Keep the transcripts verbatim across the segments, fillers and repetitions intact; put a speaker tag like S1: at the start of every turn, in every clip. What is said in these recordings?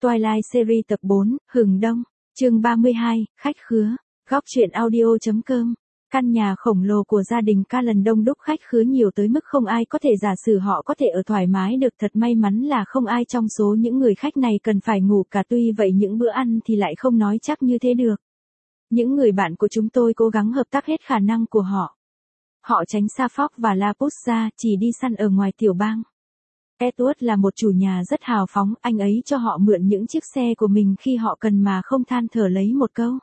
S1: Twilight Series tập bốn, Hừng Đông, chương ba mươi hai, khách khứa, góc truyện audio.com. Căn nhà khổng lồ của gia đình Callan đông đúc khách khứa nhiều tới mức không ai có thể giả sử họ có thể ở thoải mái được. Thật may mắn là không ai trong số những người khách này cần phải ngủ cả, tuy vậy những bữa ăn thì lại không nói chắc như thế được. Những người bạn của chúng tôi cố gắng hợp tác hết khả năng của họ. Họ tránh Suffolk và La Pusa, chỉ đi săn ở ngoài tiểu bang. Edward là một chủ nhà rất hào phóng, anh ấy cho họ mượn những chiếc xe của mình khi họ cần mà không than thở lấy một câu.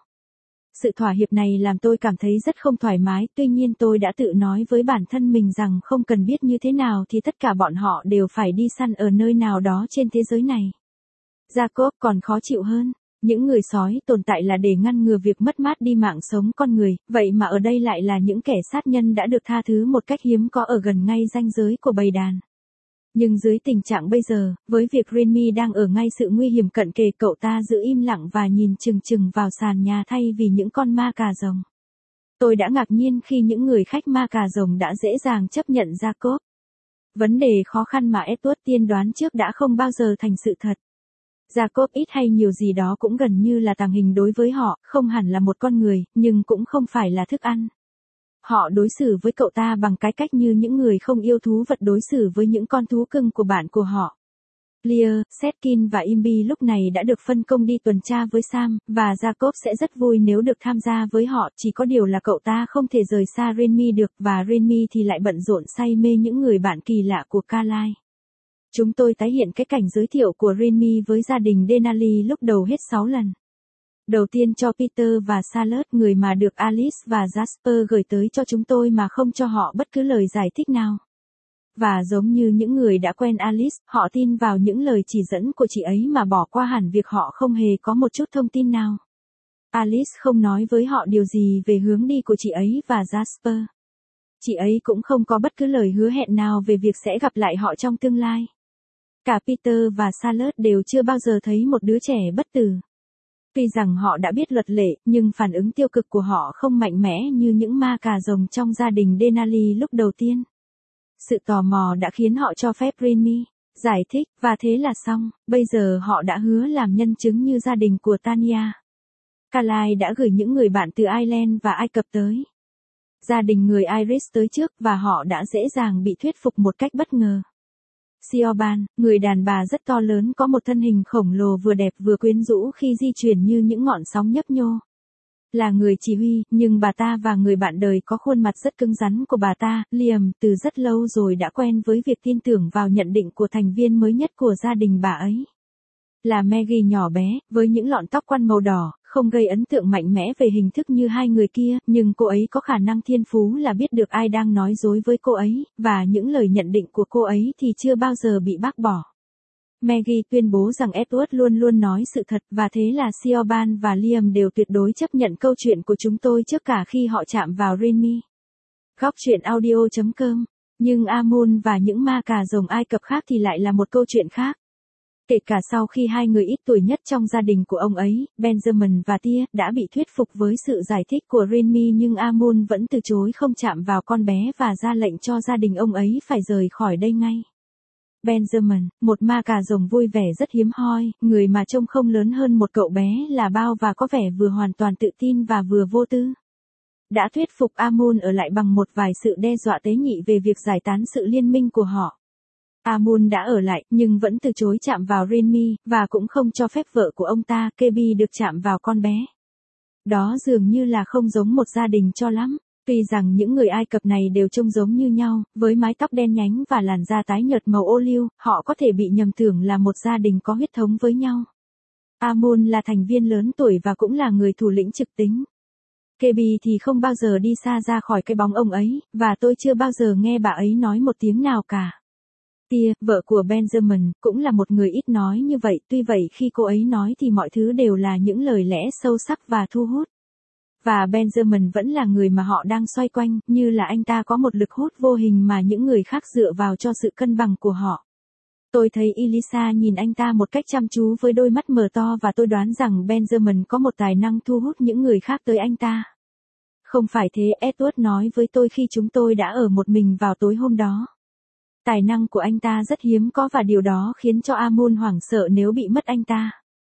S1: Sự thỏa hiệp này làm tôi cảm thấy rất không thoải mái, tuy nhiên tôi đã tự nói với bản thân mình rằng không cần biết như thế nào thì tất cả bọn họ đều phải đi săn ở nơi nào đó trên thế giới này. Jacob còn khó chịu hơn. Những người sói tồn tại là để ngăn ngừa việc mất mát đi mạng sống con người, vậy mà ở đây lại là những kẻ sát nhân đã được tha thứ một cách hiếm có ở gần ngay ranh giới của bầy đàn. Nhưng dưới tình trạng bây giờ, với việc Renmy đang ở ngay sự nguy hiểm cận kề, cậu ta giữ im lặng và nhìn chừng chừng vào sàn nhà thay vì những con ma cà rồng. Tôi đã ngạc nhiên khi những người khách ma cà rồng đã dễ dàng chấp nhận Jacob. Vấn đề khó khăn mà Edward tiên đoán trước đã không bao giờ thành sự thật. Jacob ít hay nhiều gì đó cũng gần như là tàng hình đối với họ, không hẳn là một con người, nhưng cũng không phải là thức ăn. Họ đối xử với cậu ta bằng cái cách như những người không yêu thú vật đối xử với những con thú cưng của bạn của họ. Lear, Setkin và Imby lúc này đã được phân công đi tuần tra với Sam, và Jacob sẽ rất vui nếu được tham gia với họ, chỉ có điều là cậu ta không thể rời xa Renmy được, và Renmy thì lại bận rộn say mê những người bạn kỳ lạ của Carlisle. Chúng tôi tái hiện cái cảnh giới thiệu của Renmy với gia đình Denali lúc đầu hết sáu lần. Đầu tiên cho Peter và Charlotte, người mà được Alice và Jasper gửi tới cho chúng tôi mà không cho họ bất cứ lời giải thích nào. Và giống như những người đã quen Alice, họ tin vào những lời chỉ dẫn của chị ấy mà bỏ qua hẳn việc họ không hề có một chút thông tin nào. Alice không nói với họ điều gì về hướng đi của chị ấy và Jasper. Chị ấy cũng không có bất cứ lời hứa hẹn nào về việc sẽ gặp lại họ trong tương lai. Cả Peter và Charlotte đều chưa bao giờ thấy một đứa trẻ bất tử. Tuy rằng họ đã biết luật lệ, nhưng phản ứng tiêu cực của họ không mạnh mẽ như những ma cà rồng trong gia đình Denali lúc đầu tiên. Sự tò mò đã khiến họ cho phép Renmy giải thích, và thế là xong, bây giờ họ đã hứa làm nhân chứng như gia đình của Tanya. Carlisle đã gửi những người bạn từ Ireland và Ai Cập tới. Gia đình người Irish tới trước và họ đã dễ dàng bị thuyết phục một cách bất ngờ. Siobhan, người đàn bà rất to lớn có một thân hình khổng lồ vừa đẹp vừa quyến rũ khi di chuyển như những ngọn sóng nhấp nhô. Là người chỉ huy, nhưng bà ta và người bạn đời có khuôn mặt rất cứng rắn của bà ta, Liam, từ rất lâu rồi đã quen với việc tin tưởng vào nhận định của thành viên mới nhất của gia đình bà ấy. Là Maggie nhỏ bé, với những lọn tóc quăn màu đỏ, không gây ấn tượng mạnh mẽ về hình thức như hai người kia, nhưng cô ấy có khả năng thiên phú là biết được ai đang nói dối với cô ấy, và những lời nhận định của cô ấy thì chưa bao giờ bị bác bỏ. Maggie tuyên bố rằng Edward luôn luôn nói sự thật, và thế là Siobhan và Liam đều tuyệt đối chấp nhận câu chuyện của chúng tôi trước cả khi họ chạm vào Renmy. Góc truyện audio.com. Nhưng Amun và những ma cà rồng Ai Cập khác thì lại là một câu chuyện khác. Kể cả sau khi hai người ít tuổi nhất trong gia đình của ông ấy, Benjamin và Tia, đã bị thuyết phục với sự giải thích của Renmy, nhưng Amun vẫn từ chối không chạm vào con bé và ra lệnh cho gia đình ông ấy phải rời khỏi đây ngay. Benjamin, một ma cà rồng vui vẻ rất hiếm hoi, người mà trông không lớn hơn một cậu bé là bao và có vẻ vừa hoàn toàn tự tin và vừa vô tư, đã thuyết phục Amun ở lại bằng một vài sự đe dọa tế nhị về việc giải tán sự liên minh của họ. Amun đã ở lại, nhưng vẫn từ chối chạm vào Renmy, và cũng không cho phép vợ của ông ta, Kebi, được chạm vào con bé. Đó dường như là không giống một gia đình cho lắm. Tuy rằng những người Ai Cập này đều trông giống như nhau, với mái tóc đen nhánh và làn da tái nhợt màu ô liu, họ có thể bị nhầm tưởng là một gia đình có huyết thống với nhau. Amun là thành viên lớn tuổi và cũng là người thủ lĩnh trực tính. Kebi thì không bao giờ đi xa ra khỏi cái bóng ông ấy, và tôi chưa bao giờ nghe bà ấy nói một tiếng nào cả. Tia, vợ của Benjamin, cũng là một người ít nói như vậy, tuy vậy khi cô ấy nói thì mọi thứ đều là những lời lẽ sâu sắc và thu hút. Và Benjamin vẫn là người mà họ đang xoay quanh, như là anh ta có một lực hút vô hình mà những người khác dựa vào cho sự cân bằng của họ. Tôi thấy Elisa nhìn anh ta một cách chăm chú với đôi mắt mở to, và tôi đoán rằng Benjamin có một tài năng thu hút những người khác tới anh ta. Không phải thế, Edward nói với tôi khi chúng tôi đã ở một mình vào tối hôm đó. Tài năng của anh ta rất hiếm có và điều đó khiến cho Amun hoảng sợ nếu bị mất anh ta.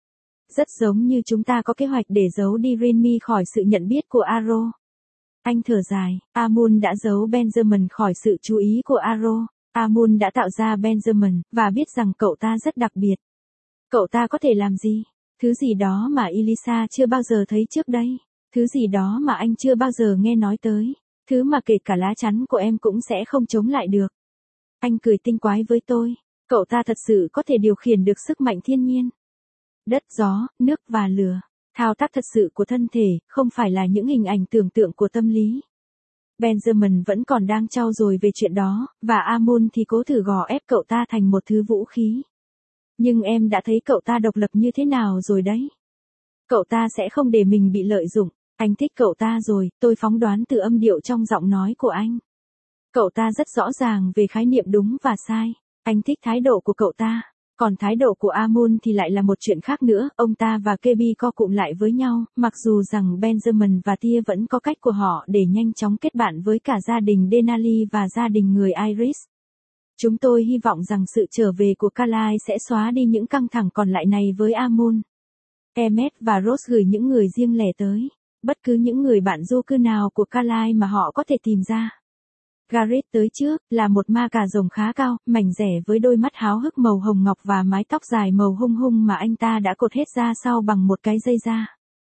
S1: Rất giống như chúng ta có kế hoạch để giấu đi Renmi khỏi sự nhận biết của Aro. Anh thở dài, Amun đã giấu Benjamin khỏi sự chú ý của Aro. Amun đã tạo ra Benjamin, và biết rằng cậu ta rất đặc biệt. Cậu ta có thể làm gì? Thứ gì đó mà Elisa chưa bao giờ thấy trước đây. Thứ gì đó mà anh chưa bao giờ nghe nói tới. Thứ mà kể cả lá chắn của em cũng sẽ không chống lại được. Anh cười tinh quái với tôi. Cậu ta thật sự có thể điều khiển được sức mạnh thiên nhiên. Đất, gió, nước và lửa. Thao tác thật sự của thân thể, không phải là những hình ảnh tưởng tượng của tâm lý. Benjamin vẫn còn đang trau dồi về chuyện đó, và Amun thì cố thử gò ép cậu ta thành một thứ vũ khí. Nhưng em đã thấy cậu ta độc lập như thế nào rồi đấy. Cậu ta sẽ không để mình bị lợi dụng. Anh thích cậu ta rồi, tôi phóng đoán từ âm điệu trong giọng nói của anh. Cậu ta rất rõ ràng về khái niệm đúng và sai. Anh thích thái độ của cậu ta. Còn thái độ của Amun thì lại là một chuyện khác nữa. Ông ta và Kebi co cụm lại với nhau, mặc dù rằng Benjamin và Tia vẫn có cách của họ để nhanh chóng kết bạn với cả gia đình Denali và gia đình người Iris. Chúng tôi hy vọng rằng sự trở về của Carlyle sẽ xóa đi những căng thẳng còn lại này với Amun. Emmet và Rose gửi những người riêng lẻ tới. Bất cứ những người bạn du cư nào của Carlyle mà họ có thể tìm ra. Gareth tới trước, là một ma cà rồng khá cao, mảnh rẻ với đôi mắt háo hức màu hồng ngọc và mái tóc dài màu hung hung mà anh ta đã cột hết ra sau bằng một cái dây da.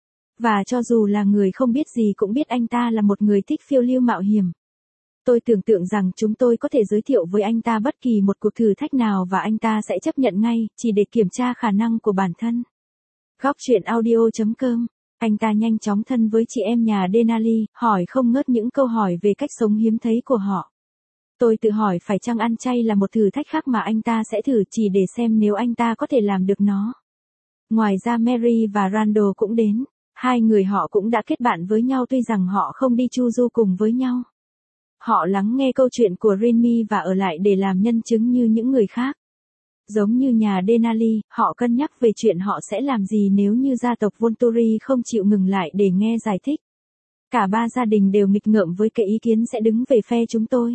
S1: Và cho dù là người không biết gì cũng biết anh ta là một người thích phiêu lưu mạo hiểm. Tôi tưởng tượng rằng chúng tôi có thể giới thiệu với anh ta bất kỳ một cuộc thử thách nào và anh ta sẽ chấp nhận ngay, chỉ để kiểm tra khả năng của bản thân. Góc truyện audio chấm com. Anh ta nhanh chóng thân với chị em nhà Denali, hỏi không ngớt những câu hỏi về cách sống hiếm thấy của họ. Tôi tự hỏi phải chăng ăn chay là một thử thách khác mà anh ta sẽ thử chỉ để xem nếu anh ta có thể làm được nó. Ngoài ra Mary và Randall cũng đến. Hai người họ cũng đã kết bạn với nhau tuy rằng họ không đi chu du cùng với nhau. Họ lắng nghe câu chuyện của Renmi và ở lại để làm nhân chứng như những người khác. Giống như nhà Denali, họ cân nhắc về chuyện họ sẽ làm gì nếu như gia tộc Volturi không chịu ngừng lại để nghe giải thích. Cả ba gia đình đều nghịch ngợm với cái ý kiến sẽ đứng về phe chúng tôi.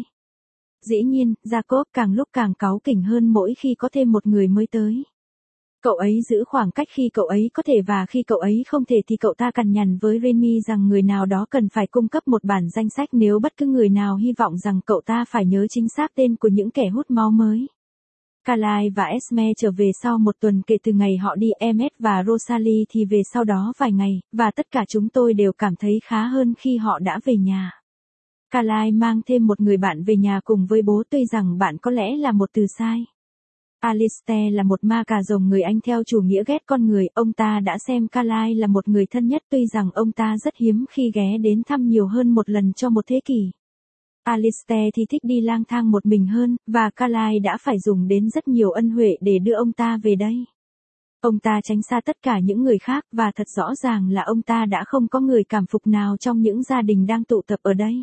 S1: Dĩ nhiên, Jacob càng lúc càng cáu kỉnh hơn mỗi khi có thêm một người mới tới. Cậu ấy giữ khoảng cách khi cậu ấy có thể và khi cậu ấy không thể thì cậu ta cằn nhằn với Renmi rằng người nào đó cần phải cung cấp một bản danh sách nếu bất cứ người nào hy vọng rằng cậu ta phải nhớ chính xác tên của những kẻ hút máu mới. Carlyle và Esme trở về sau một tuần kể từ ngày họ đi, Emmet và Rosalie thì về sau đó vài ngày, và tất cả chúng tôi đều cảm thấy khá hơn khi họ đã về nhà. Carlyle mang thêm một người bạn về nhà cùng với bố tuy rằng bạn có lẽ là một từ sai. Alistair là một ma cà rồng người Anh theo chủ nghĩa ghét con người, ông ta đã xem Carlyle là một người thân nhất tuy rằng ông ta rất hiếm khi ghé đến thăm nhiều hơn một lần cho một thế kỷ. Alistair thì thích đi lang thang một mình hơn, và Carlyle đã phải dùng đến rất nhiều ân huệ để đưa ông ta về đây. Ông ta tránh xa tất cả những người khác và thật rõ ràng là ông ta đã không có người cảm phục nào trong những gia đình đang tụ tập ở đây.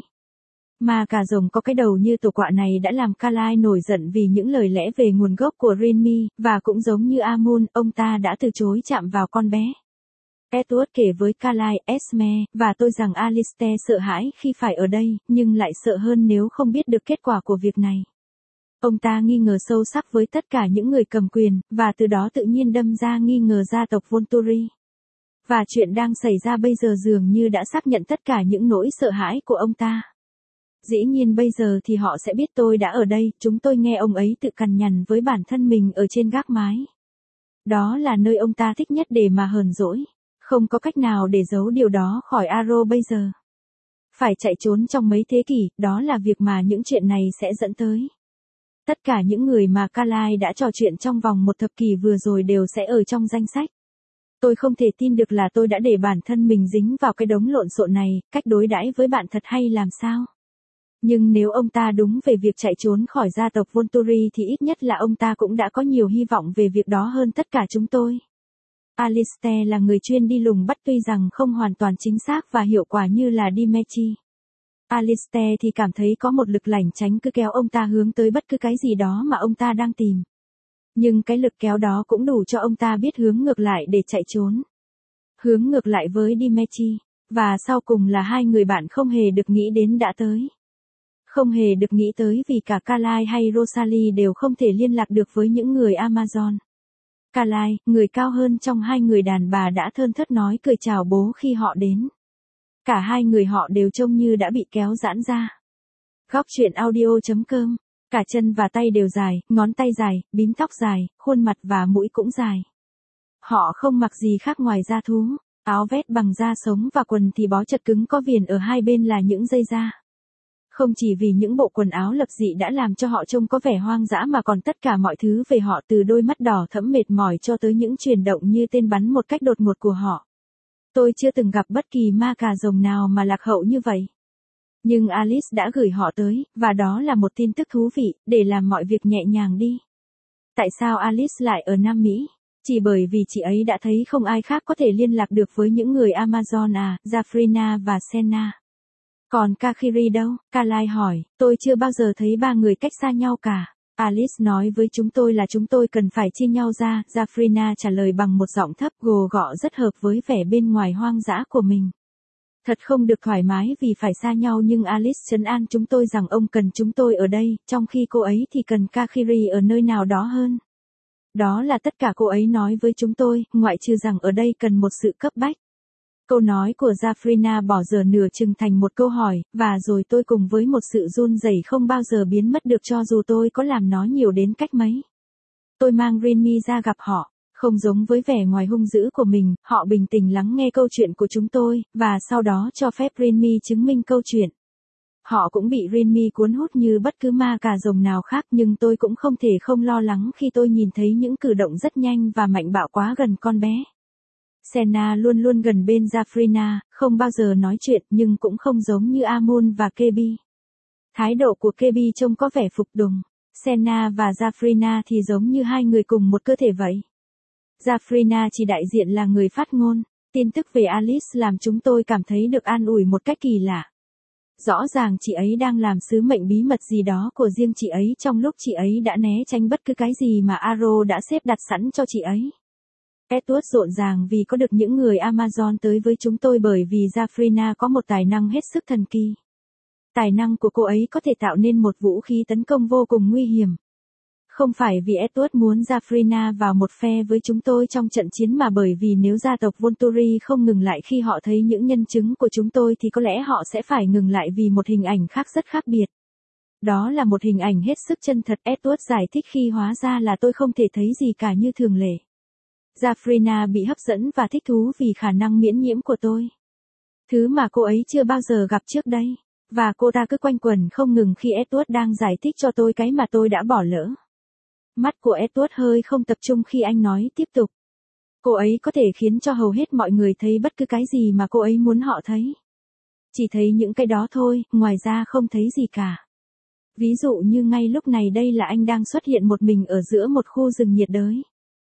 S1: Mà cà rồng có cái đầu như tổ quạ này đã làm Carlyle nổi giận vì những lời lẽ về nguồn gốc của Renmi, và cũng giống như Amun, ông ta đã từ chối chạm vào con bé. Edward kể với Carlyle, Esme, và tôi rằng Alistair sợ hãi khi phải ở đây, nhưng lại sợ hơn nếu không biết được kết quả của việc này. Ông ta nghi ngờ sâu sắc với tất cả những người cầm quyền, và từ đó tự nhiên đâm ra nghi ngờ gia tộc Volturi. Và chuyện đang xảy ra bây giờ dường như đã xác nhận tất cả những nỗi sợ hãi của ông ta. Dĩ nhiên bây giờ thì họ sẽ biết tôi đã ở đây, chúng tôi nghe ông ấy tự cằn nhằn với bản thân mình ở trên gác mái. Đó là nơi ông ta thích nhất để mà hờn dỗi. Không có cách nào để giấu điều đó khỏi Aro bây giờ. Phải chạy trốn trong mấy thế kỷ, đó là việc mà những chuyện này sẽ dẫn tới. Tất cả những người mà Carlyle đã trò chuyện trong vòng một thập kỷ vừa rồi đều sẽ ở trong danh sách. Tôi không thể tin được là tôi đã để bản thân mình dính vào cái đống lộn xộn này, cách đối đãi với bạn thật hay làm sao? Nhưng nếu ông ta đúng về việc chạy trốn khỏi gia tộc Volturi thì ít nhất là ông ta cũng đã có nhiều hy vọng về việc đó hơn tất cả chúng tôi. Alistair là người chuyên đi lùng bắt tuy rằng không hoàn toàn chính xác và hiệu quả như là Dimitri. Alistair thì cảm thấy có một lực lảnh tránh cứ kéo ông ta hướng tới bất cứ cái gì đó mà ông ta đang tìm. Nhưng cái lực kéo đó cũng đủ cho ông ta biết hướng ngược lại để chạy trốn. Hướng ngược lại với Dimitri, và sau cùng là hai người bạn không hề được nghĩ đến đã tới. Không hề được nghĩ tới vì cả Carlyle hay Rosalie đều không thể liên lạc được với những người Amazon. Carly, người cao hơn trong hai người đàn bà đã thơn thớt nói cười chào bố khi họ đến. Cả hai người họ đều trông như đã bị kéo giãn ra. Góc truyện audio.com, cả chân và tay đều dài, ngón tay dài, bím tóc dài, khuôn mặt và mũi cũng dài. Họ không mặc gì khác ngoài da thú, áo vest bằng da sống và quần thì bó chật cứng có viền ở hai bên là những dây da. Không chỉ vì những bộ quần áo lập dị đã làm cho họ trông có vẻ hoang dã mà còn tất cả mọi thứ về họ từ đôi mắt đỏ thẫm mệt mỏi cho tới những chuyển động như tên bắn một cách đột ngột của họ. Tôi chưa từng gặp bất kỳ ma cà rồng nào mà lạc hậu như vậy. Nhưng Alice đã gửi họ tới, và đó là một tin tức thú vị, để làm mọi việc nhẹ nhàng đi. Tại sao Alice lại ở Nam Mỹ? Chỉ bởi vì chị ấy đã thấy không ai khác có thể liên lạc được với những người Amazon à, Zafrina và Senna. Còn Kakiri đâu? Carly hỏi, tôi chưa bao giờ thấy ba người cách xa nhau cả. Alice nói với chúng tôi là chúng tôi cần phải chia nhau ra, Zafrina trả lời bằng một giọng thấp gồ gọ rất hợp với vẻ bên ngoài hoang dã của mình. Thật không được thoải mái vì phải xa nhau nhưng Alice trấn an chúng tôi rằng ông cần chúng tôi ở đây, trong khi cô ấy thì cần Kakiri ở nơi nào đó hơn. Đó là tất cả cô ấy nói với chúng tôi, ngoại trừ rằng ở đây cần một sự cấp bách. Câu nói của Zafrina bỏ dở nửa chừng thành một câu hỏi, và rồi tôi cùng với một sự run rẩy không bao giờ biến mất được cho dù tôi có làm nó nhiều đến cách mấy. Tôi mang Renmi ra gặp họ, không giống với vẻ ngoài hung dữ của mình, họ bình tĩnh lắng nghe câu chuyện của chúng tôi, và sau đó cho phép Renmi chứng minh câu chuyện. Họ cũng bị Renmi cuốn hút như bất cứ ma cà rồng nào khác nhưng tôi cũng không thể không lo lắng khi tôi nhìn thấy những cử động rất nhanh và mạnh bạo quá gần con bé. Senna luôn luôn gần bên Zafrina, không bao giờ nói chuyện nhưng cũng không giống như Amun và Kebi. Thái độ của Kebi trông có vẻ phục tùng. Senna và Zafrina thì giống như hai người cùng một cơ thể vậy. Zafrina chỉ đại diện là người phát ngôn. Tin tức về Alice làm chúng tôi cảm thấy được an ủi một cách kỳ lạ. Rõ ràng chị ấy đang làm sứ mệnh bí mật gì đó của riêng chị ấy trong lúc chị ấy đã né tránh bất cứ cái gì mà Arrow đã xếp đặt sẵn cho chị ấy. Edward rộn ràng vì có được những người Amazon tới với chúng tôi bởi vì Zafrina có một tài năng hết sức thần kỳ. Tài năng của cô ấy có thể tạo nên một vũ khí tấn công vô cùng nguy hiểm. Không phải vì Edward muốn Zafrina vào một phe với chúng tôi trong trận chiến mà bởi vì nếu gia tộc Volturi không ngừng lại khi họ thấy những nhân chứng của chúng tôi thì có lẽ họ sẽ phải ngừng lại vì một hình ảnh khác rất khác biệt. Đó là một hình ảnh hết sức chân thật, Edward giải thích khi hóa ra là tôi không thể thấy gì cả như thường lệ. Zafrina bị hấp dẫn và thích thú vì khả năng miễn nhiễm của tôi. Thứ mà cô ấy chưa bao giờ gặp trước đây. Và cô ta cứ quanh quẩn không ngừng khi Edward đang giải thích cho tôi cái mà tôi đã bỏ lỡ. Mắt của Edward hơi không tập trung khi anh nói tiếp tục. Cô ấy có thể khiến cho hầu hết mọi người thấy bất cứ cái gì mà cô ấy muốn họ thấy. Chỉ thấy những cái đó thôi, ngoài ra không thấy gì cả. Ví dụ như ngay lúc này đây là anh đang xuất hiện một mình ở giữa một khu rừng nhiệt đới.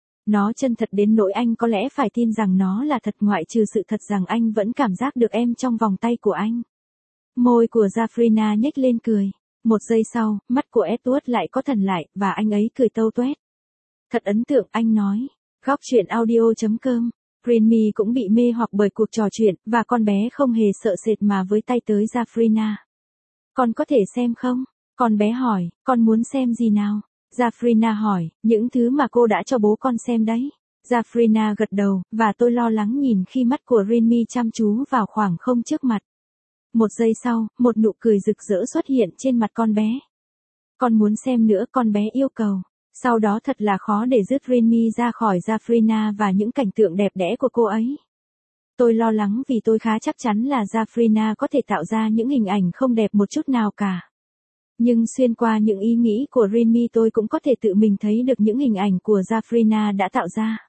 S1: Nó chân thật đến nỗi anh có lẽ phải tin rằng nó là thật ngoại trừ sự thật rằng anh vẫn cảm giác được em trong vòng tay của anh. Môi của Zafrina nhếch lên cười. Một giây sau, mắt của Edward lại có thần lại, và anh ấy cười tâu tuét. Thật ấn tượng, anh nói. Góc truyện audio.com. Renmi cũng bị mê hoặc bởi cuộc trò chuyện, và con bé không hề sợ sệt mà với tay tới Zafrina. Con có thể xem không? Con bé hỏi, con muốn xem gì nào? Zafrina hỏi, những thứ mà cô đã cho bố con xem đấy. Zafrina gật đầu, và tôi lo lắng nhìn khi mắt của Renmi chăm chú vào khoảng không trước mặt. Một giây sau, một nụ cười rực rỡ xuất hiện trên mặt con bé. Con muốn xem nữa, con bé yêu cầu. Sau đó thật là khó để dứt Renmi ra khỏi Zafrina và những cảnh tượng đẹp đẽ của cô ấy. Tôi lo lắng vì tôi khá chắc chắn là Zafrina có thể tạo ra những hình ảnh không đẹp một chút nào cả. Nhưng xuyên qua những ý nghĩ của Renmi tôi cũng có thể tự mình thấy được những hình ảnh của Zafrina đã tạo ra.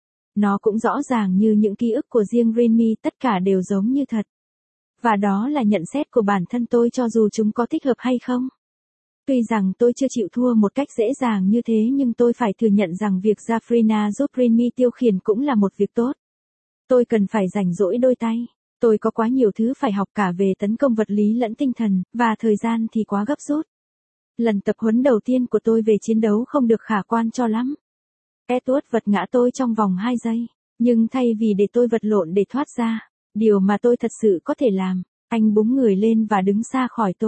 S1: Nó cũng rõ ràng như những ký ức của riêng Renmi, tất cả đều giống như thật. Và đó là nhận xét của bản thân tôi cho dù chúng có thích hợp hay không. Tuy rằng tôi chưa chịu thua một cách dễ dàng như thế nhưng tôi phải thừa nhận rằng việc Zafrina giúp Renmi tiêu khiển cũng là một việc tốt. Tôi cần phải rảnh rỗi đôi tay. Tôi có quá nhiều thứ phải học cả về tấn công vật lý lẫn tinh thần, và thời gian thì quá gấp rút. Lần tập huấn đầu tiên của tôi về chiến đấu không được khả quan cho lắm. Edward vật ngã tôi trong vòng hai giây, nhưng thay vì để tôi vật lộn để thoát ra, điều mà tôi thật sự có thể làm, anh búng người lên và đứng xa khỏi tôi.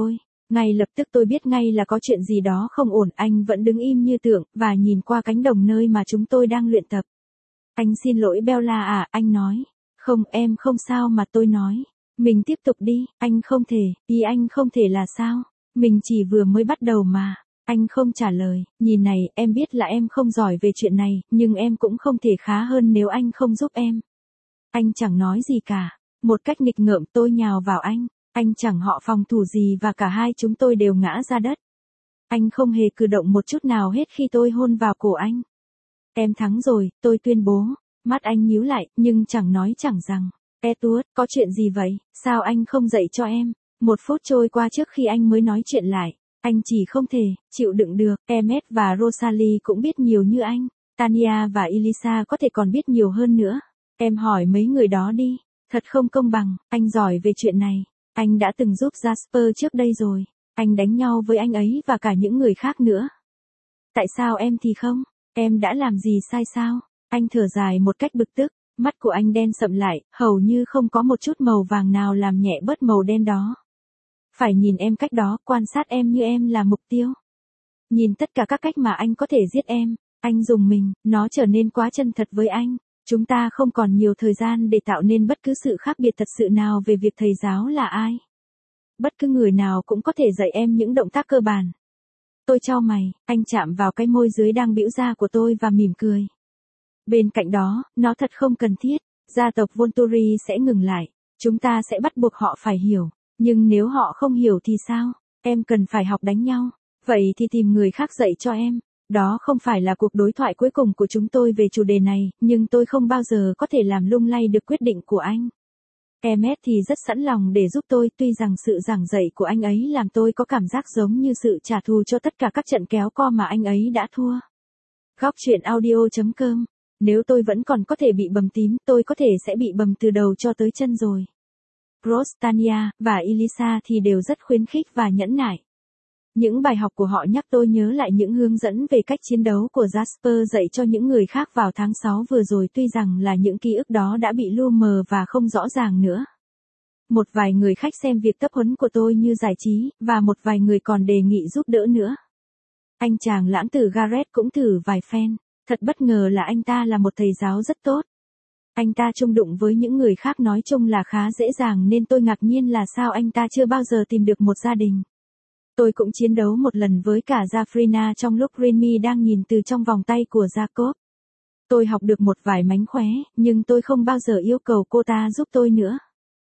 S1: Ngay lập tức tôi biết ngay là có chuyện gì đó không ổn, anh vẫn đứng im như tượng, và nhìn qua cánh đồng nơi mà chúng tôi đang luyện tập. Anh xin lỗi Bella à, anh nói. Không, em không sao mà tôi nói. Mình tiếp tục đi, anh không thể, ý anh không thể là sao? Mình chỉ vừa mới bắt đầu mà. Anh không trả lời, nhìn này, em biết là em không giỏi về chuyện này, nhưng em cũng không thể khá hơn nếu anh không giúp em. Anh chẳng nói gì cả. Một cách nghịch ngợm tôi nhào vào anh. Anh chẳng họ phòng thủ gì và cả hai chúng tôi đều ngã ra đất. Anh không hề cử động một chút nào hết khi tôi hôn vào cổ anh. Em thắng rồi, tôi tuyên bố. Mắt anh nhíu lại, nhưng chẳng nói chẳng rằng. Edward, có chuyện gì vậy? Sao anh không dạy cho em? Một phút trôi qua trước khi anh mới nói chuyện lại. Anh chỉ không thể, chịu đựng được. Emmet và Rosalie cũng biết nhiều như anh. Tanya và Elisa có thể còn biết nhiều hơn nữa. Em hỏi mấy người đó đi. Thật không công bằng, anh giỏi về chuyện này. Anh đã từng giúp Jasper trước đây rồi. Anh đánh nhau với anh ấy và cả những người khác nữa. Tại sao em thì không? Em đã làm gì sai sao? Anh thở dài một cách bực tức. Mắt của anh đen sậm lại, hầu như không có một chút màu vàng nào làm nhẹ bớt màu đen đó. Phải nhìn em cách đó, quan sát em như em là mục tiêu. Nhìn tất cả các cách mà anh có thể giết em. Anh dùng mình, nó trở nên quá chân thật với anh. Chúng ta không còn nhiều thời gian để tạo nên bất cứ sự khác biệt thật sự nào về việc thầy giáo là ai. Bất cứ người nào cũng có thể dạy em những động tác cơ bản. Tôi chau mày, anh chạm vào cái môi dưới đang bĩu ra của tôi và mỉm cười. Bên cạnh đó, nó thật không cần thiết. Gia tộc Volturi sẽ ngừng lại. Chúng ta sẽ bắt buộc họ phải hiểu. Nhưng nếu họ không hiểu thì sao? Em cần phải học đánh nhau. Vậy thì tìm người khác dạy cho em. Đó không phải là cuộc đối thoại cuối cùng của chúng tôi về chủ đề này, nhưng tôi không bao giờ có thể làm lung lay được quyết định của anh. Emmet thì rất sẵn lòng để giúp tôi, tuy rằng sự giảng dạy của anh ấy làm tôi có cảm giác giống như sự trả thù cho tất cả các trận kéo co mà anh ấy đã thua. Góc truyện audio chấm com. Nếu tôi vẫn còn có thể bị bầm tím, tôi có thể sẽ bị bầm từ đầu cho tới chân rồi. Rose, Tanya và Elisa thì đều rất khuyến khích và nhẫn nại. Những bài học của họ nhắc tôi nhớ lại những hướng dẫn về cách chiến đấu của Jasper dạy cho những người khác vào tháng sáu vừa rồi, tuy rằng là những ký ức đó đã bị lu mờ và không rõ ràng nữa. Một vài người khách xem việc tập huấn của tôi như giải trí, và một vài người còn đề nghị giúp đỡ nữa. Anh chàng lãng tử Garrett cũng thử vài phen. Thật bất ngờ là anh ta là một thầy giáo rất tốt. Anh ta chung đụng với những người khác nói chung là khá dễ dàng, nên tôi ngạc nhiên là sao anh ta chưa bao giờ tìm được một gia đình. Tôi cũng chiến đấu một lần với cả Jafrina trong lúc Remy đang nhìn từ trong vòng tay của Jacob. Tôi học được một vài mánh khóe, nhưng tôi không bao giờ yêu cầu cô ta giúp tôi nữa.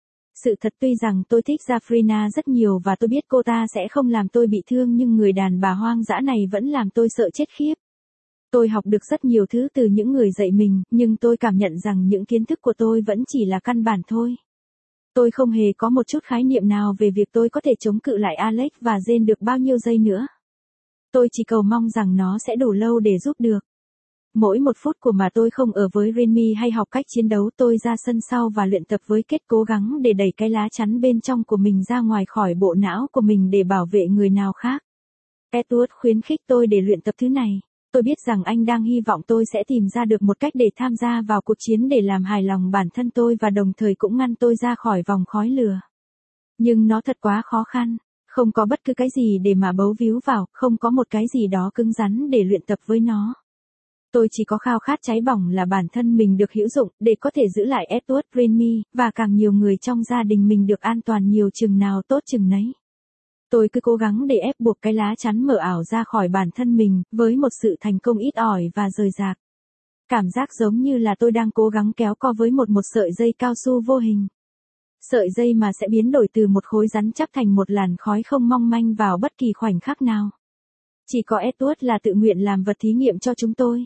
S1: Sự thật tuy rằng tôi thích Jafrina rất nhiều và tôi biết cô ta sẽ không làm tôi bị thương, nhưng người đàn bà hoang dã này vẫn làm tôi sợ chết khiếp. Tôi học được rất nhiều thứ từ những người dạy mình, nhưng tôi cảm nhận rằng những kiến thức của tôi vẫn chỉ là căn bản thôi. Tôi không hề có một chút khái niệm nào về việc tôi có thể chống cự lại Alex và Jane được bao nhiêu giây nữa. Tôi chỉ cầu mong rằng nó sẽ đủ lâu để giúp được. Mỗi một phút của mà tôi không ở với Remy hay học cách chiến đấu, tôi ra sân sau và luyện tập với kết cố gắng để đẩy cái lá chắn bên trong của mình ra ngoài khỏi bộ não của mình để bảo vệ người nào khác. Edward khuyến khích tôi để luyện tập thứ này. Tôi biết rằng anh đang hy vọng tôi sẽ tìm ra được một cách để tham gia vào cuộc chiến để làm hài lòng bản thân tôi và đồng thời cũng ngăn tôi ra khỏi vòng khói lửa. Nhưng nó thật quá khó khăn, không có bất cứ cái gì để mà bấu víu vào, không có một cái gì đó cứng rắn để luyện tập với nó. Tôi chỉ có khao khát cháy bỏng là bản thân mình được hữu dụng để có thể giữ lại Edward, Remy và càng nhiều người trong gia đình mình được an toàn nhiều chừng nào tốt chừng nấy. Tôi cứ cố gắng để ép buộc cái lá chắn mờ ảo ra khỏi bản thân mình, với một sự thành công ít ỏi và rời rạc. Cảm giác giống như là tôi đang cố gắng kéo co với một một sợi dây cao su vô hình. Sợi dây mà sẽ biến đổi từ một khối rắn chắc thành một làn khói không mong manh vào bất kỳ khoảnh khắc nào. Chỉ có Edward là tự nguyện làm vật thí nghiệm cho chúng tôi.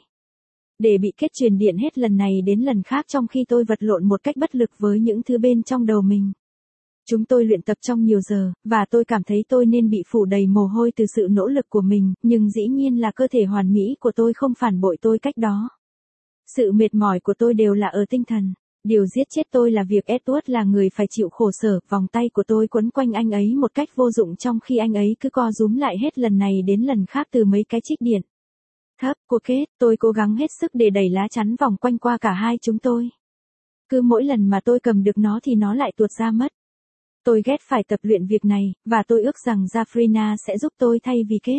S1: Để bị kết truyền điện hết lần này đến lần khác trong khi tôi vật lộn một cách bất lực với những thứ bên trong đầu mình. Chúng tôi luyện tập trong nhiều giờ, và tôi cảm thấy tôi nên bị phủ đầy mồ hôi từ sự nỗ lực của mình, nhưng dĩ nhiên là cơ thể hoàn mỹ của tôi không phản bội tôi cách đó. Sự mệt mỏi của tôi đều là ở tinh thần. Điều giết chết tôi là việc Edward là người phải chịu khổ sở, vòng tay của tôi quấn quanh anh ấy một cách vô dụng trong khi anh ấy cứ co rúm lại hết lần này đến lần khác từ mấy cái chích điện. Thấp, cô kết, tôi cố gắng hết sức để đẩy lá chắn vòng quanh qua cả hai chúng tôi. Cứ mỗi lần mà tôi cầm được nó thì nó lại tuột ra mất. Tôi ghét phải tập luyện việc này, và tôi ước rằng Zafrina sẽ giúp tôi thay vì kết.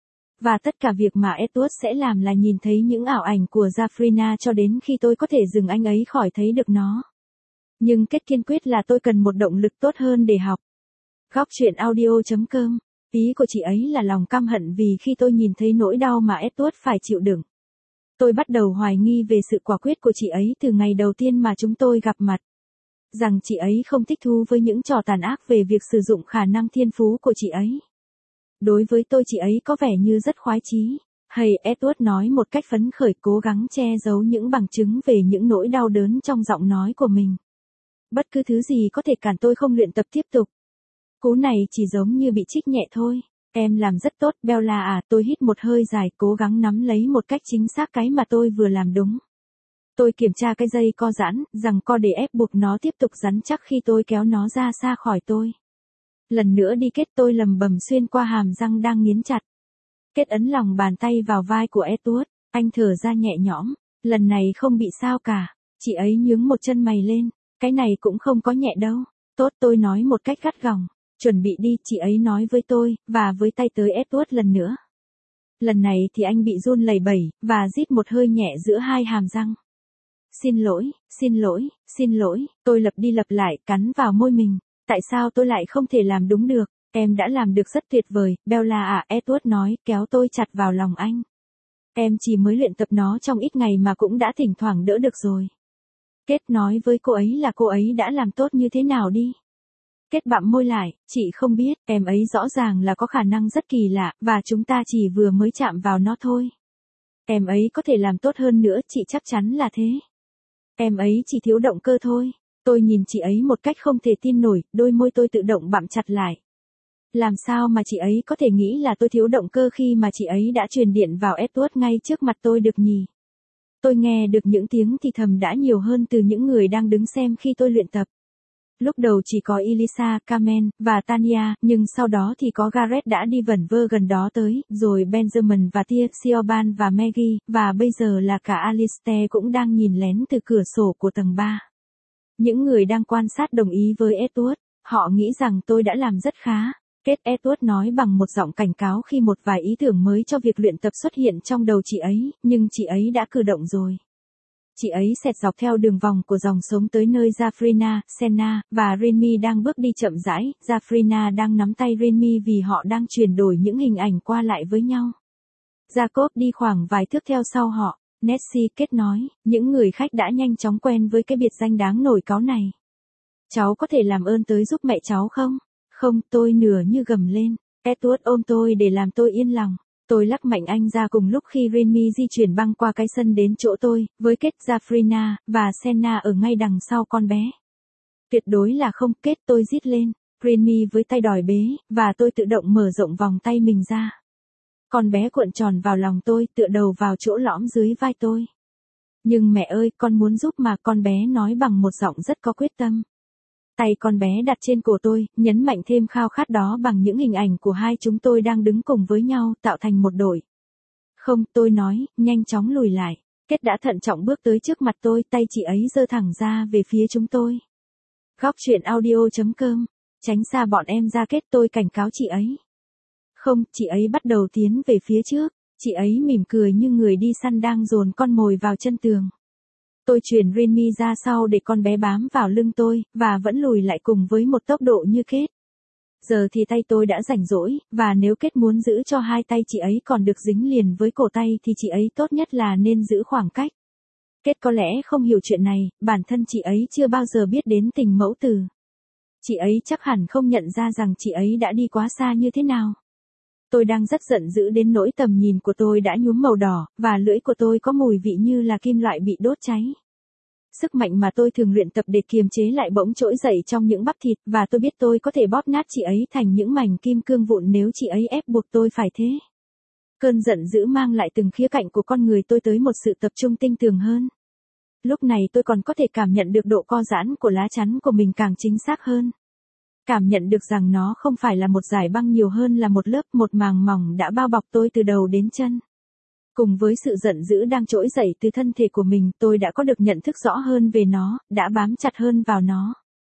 S1: Và tất cả việc mà Edward sẽ làm là nhìn thấy những ảo ảnh của Zafrina cho đến khi tôi có thể dừng anh ấy khỏi thấy được nó. Nhưng kết kiên quyết là tôi cần một động lực tốt hơn để học. Góc truyện audio chấm com. Ý của chị ấy là lòng căm hận vì khi tôi nhìn thấy nỗi đau mà Edward phải chịu đựng. Tôi bắt đầu hoài nghi về sự quả quyết của chị ấy từ ngày đầu tiên mà chúng tôi gặp mặt. Rằng chị ấy không thích thú với những trò tàn ác về việc sử dụng khả năng thiên phú của chị ấy. Đối với tôi chị ấy có vẻ như rất khoái chí. Hay Edward nói một cách phấn khởi, cố gắng che giấu những bằng chứng về những nỗi đau đớn trong giọng nói của mình. Bất cứ thứ gì có thể cản tôi không luyện tập tiếp tục. Cú này chỉ giống như bị trích nhẹ thôi. Em làm rất tốt, Bella à, tôi hít một hơi dài, cố gắng nắm lấy một cách chính xác cái mà tôi vừa làm đúng. Tôi kiểm tra cái dây co giãn, rằng co để ép buộc nó tiếp tục rắn chắc khi tôi kéo nó ra xa khỏi tôi. Lần nữa đi kết, tôi lầm bầm xuyên qua hàm răng đang nghiến chặt. Kết ấn lòng bàn tay vào vai của Edward, anh thở ra nhẹ nhõm, lần này không bị sao cả. Chị ấy nhướng một chân mày lên, cái này cũng không có nhẹ đâu. Tốt, tôi nói một cách gắt gỏng. Chuẩn bị đi, chị ấy nói với tôi, và với tay tới Edward lần nữa. Lần này thì anh bị run lẩy bẩy, và rít một hơi nhẹ giữa hai hàm răng. Xin lỗi, xin lỗi, xin lỗi, tôi lặp đi lặp lại, cắn vào môi mình. Tại sao tôi lại không thể làm đúng được? Em đã làm được rất tuyệt vời, Bella à, Edward nói, kéo tôi chặt vào lòng anh. Em chỉ mới luyện tập nó trong ít ngày mà cũng đã thỉnh thoảng đỡ được rồi. Kết nói với cô ấy là cô ấy đã làm tốt như thế nào đi. Kết bặm môi lại, chị không biết, em ấy rõ ràng là có khả năng rất kỳ lạ, và chúng ta chỉ vừa mới chạm vào nó thôi. Em ấy có thể làm tốt hơn nữa, chị chắc chắn là thế. Em ấy chỉ thiếu động cơ thôi. Tôi nhìn chị ấy một cách không thể tin nổi, đôi môi tôi tự động bặm chặt lại. Làm sao mà chị ấy có thể nghĩ là tôi thiếu động cơ khi mà chị ấy đã truyền điện vào Edward ngay trước mặt tôi được nhỉ? Tôi nghe được những tiếng thì thầm đã nhiều hơn từ những người đang đứng xem khi tôi luyện tập. Lúc đầu chỉ có Elisa, Carmen, và Tanya, nhưng sau đó thì có Gareth đã đi vẩn vơ gần đó tới, rồi Benjamin và Tia, Siobhan và Maggie, và bây giờ là cả Alistair cũng đang nhìn lén từ cửa sổ của tầng ba. Những người đang quan sát đồng ý với Edward, họ nghĩ rằng tôi đã làm rất khá. Kết Edward nói bằng một giọng cảnh cáo khi một vài ý tưởng mới cho việc luyện tập xuất hiện trong đầu chị ấy, nhưng chị ấy đã cử động rồi. Chị ấy xẹt dọc theo đường vòng của dòng sống tới nơi Zafrina, Senna, và Renmi đang bước đi chậm rãi, Zafrina đang nắm tay Renmi vì họ đang chuyển đổi những hình ảnh qua lại với nhau. Jacob đi khoảng vài thước theo sau họ, Nessie kết nói, những người khách đã nhanh chóng quen với cái biệt danh đáng nổi cáu này. Cháu có thể làm ơn tới giúp mẹ cháu không? Không, tôi nửa như gầm lên. Edward ôm tôi để làm tôi yên lòng. Tôi lắc mạnh anh ra cùng lúc khi Renmi di chuyển băng qua cái sân đến chỗ tôi, với Kết, Zafrina, và Senna ở ngay đằng sau con bé. Tuyệt đối là không, Kết, tôi rít lên. Renmi với tay đòi bế, và tôi tự động mở rộng vòng tay mình ra. Con bé cuộn tròn vào lòng tôi, tựa đầu vào chỗ lõm dưới vai tôi. Nhưng mẹ ơi, con muốn giúp mà, con bé nói bằng một giọng rất có quyết tâm. Tay con bé đặt trên cổ tôi, nhấn mạnh thêm khao khát đó bằng những hình ảnh của hai chúng tôi đang đứng cùng với nhau, tạo thành một đội. Không, tôi nói, nhanh chóng lùi lại. Kết đã thận trọng bước tới trước mặt tôi, tay chị ấy giơ thẳng ra về phía chúng tôi. Góc truyện audio chấm com. Tránh xa bọn em ra, Kết, tôi cảnh cáo chị ấy. Không, chị ấy bắt đầu tiến về phía trước. Chị ấy mỉm cười như người đi săn đang dồn con mồi vào chân tường. Tôi chuyển Renmi ra sau để con bé bám vào lưng tôi, và vẫn lùi lại cùng với một tốc độ như Kết. Giờ thì tay tôi đã rảnh rỗi, và nếu Kết muốn giữ cho hai tay chị ấy còn được dính liền với cổ tay thì chị ấy tốt nhất là nên giữ khoảng cách. Kết có lẽ không hiểu chuyện này, bản thân chị ấy chưa bao giờ biết đến tình mẫu tử. Chị ấy chắc hẳn không nhận ra rằng chị ấy đã đi quá xa như thế nào. Tôi đang rất giận dữ đến nỗi tầm nhìn của tôi đã nhuốm màu đỏ, và lưỡi của tôi có mùi vị như là kim loại bị đốt cháy. Sức mạnh mà tôi thường luyện tập để kiềm chế lại bỗng trỗi dậy trong những bắp thịt, và tôi biết tôi có thể bóp nát chị ấy thành những mảnh kim cương vụn nếu chị ấy ép buộc tôi phải thế. Cơn giận dữ mang lại từng khía cạnh của con người tôi tới một sự tập trung tinh tường hơn. Lúc này tôi còn có thể cảm nhận được độ co giãn của lá chắn của mình càng chính xác hơn. Cảm nhận được rằng nó không phải là một dải băng nhiều hơn là một lớp, một màng mỏng đã bao bọc tôi từ đầu đến chân. Cùng với sự giận dữ đang trỗi dậy từ thân thể của mình, tôi đã có được nhận thức rõ hơn về nó, đã bám chặt hơn vào nó.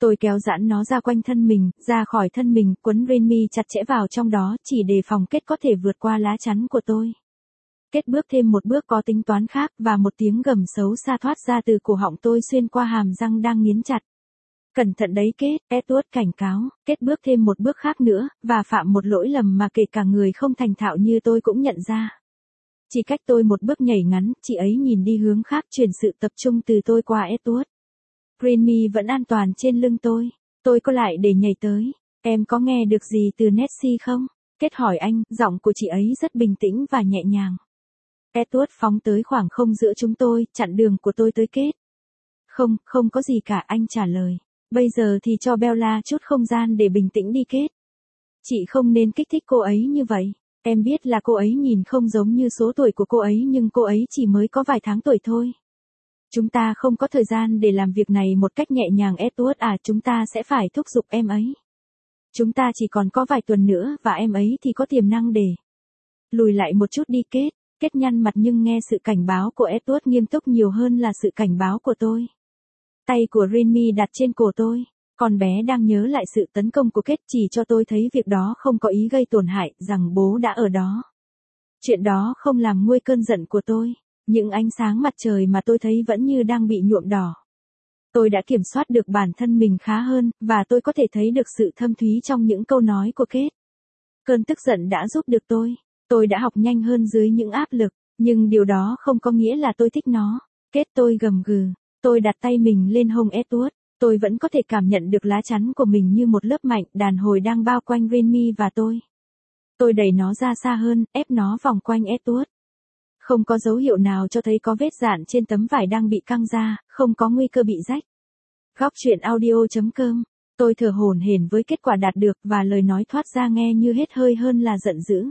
S1: Tôi kéo giãn nó ra quanh thân mình, ra khỏi thân mình, quấn Rainme chặt chẽ vào trong đó, chỉ đề phòng Kết có thể vượt qua lá chắn của tôi. Kết bước thêm một bước có tính toán khác, và một tiếng gầm xấu xa thoát ra từ cổ họng tôi xuyên qua hàm răng đang nghiến chặt. Cẩn thận đấy Kết, Edward cảnh cáo. Kết bước thêm một bước khác nữa, và phạm một lỗi lầm mà kể cả người không thành thạo như tôi cũng nhận ra. Chỉ cách tôi một bước nhảy ngắn, chị ấy nhìn đi hướng khác, chuyển sự tập trung từ tôi qua Edward. Rainme vẫn an toàn trên lưng tôi. Tôi có lại để nhảy tới. Em có nghe được gì từ Nessie không? Kết hỏi anh, giọng của chị ấy rất bình tĩnh và nhẹ nhàng. Edward phóng tới khoảng không giữa chúng tôi, chặn đường của tôi tới Kết. Không, không có gì cả, anh trả lời. Bây giờ thì cho Bella chút không gian để bình tĩnh đi Kết. Chị không nên kích thích cô ấy như vậy. Em biết là cô ấy nhìn không giống như số tuổi của cô ấy, nhưng cô ấy chỉ mới có vài tháng tuổi thôi. Chúng ta không có thời gian để làm việc này một cách nhẹ nhàng Edward à, chúng ta sẽ phải thúc giục em ấy. Chúng ta chỉ còn có vài tuần nữa, và em ấy thì có tiềm năng để lùi lại một chút đi Kết. Kết nhăn mặt nhưng nghe sự cảnh báo của Edward nghiêm túc nhiều hơn là sự cảnh báo của tôi. Tay của Rainme đặt trên cổ tôi. Con bé đang nhớ lại sự tấn công của Kết, chỉ cho tôi thấy việc đó không có ý gây tổn hại, rằng bố đã ở đó. Chuyện đó không làm nguôi cơn giận của tôi. Những ánh sáng mặt trời mà tôi thấy vẫn như đang bị nhuộm đỏ. Tôi đã kiểm soát được bản thân mình khá hơn, và tôi có thể thấy được sự thâm thúy trong những câu nói của Kết. Cơn tức giận đã giúp được tôi. Tôi đã học nhanh hơn dưới những áp lực, nhưng điều đó không có nghĩa là tôi thích nó. Kết, tôi gầm gừ. Tôi đặt tay mình lên hông Edward. Tôi vẫn có thể cảm nhận được lá chắn của mình như một lớp mạnh đàn hồi đang bao quanh Rainme và tôi. Tôi đẩy nó ra xa hơn, ép nó vòng quanh Edward. Không có dấu hiệu nào cho thấy có vết dạn trên tấm vải đang bị căng ra, không có nguy cơ bị rách. Góc truyện audio chấm com. Tôi thở hổn hển với kết quả đạt được, và lời nói thoát ra nghe như hết hơi hơn là giận dữ.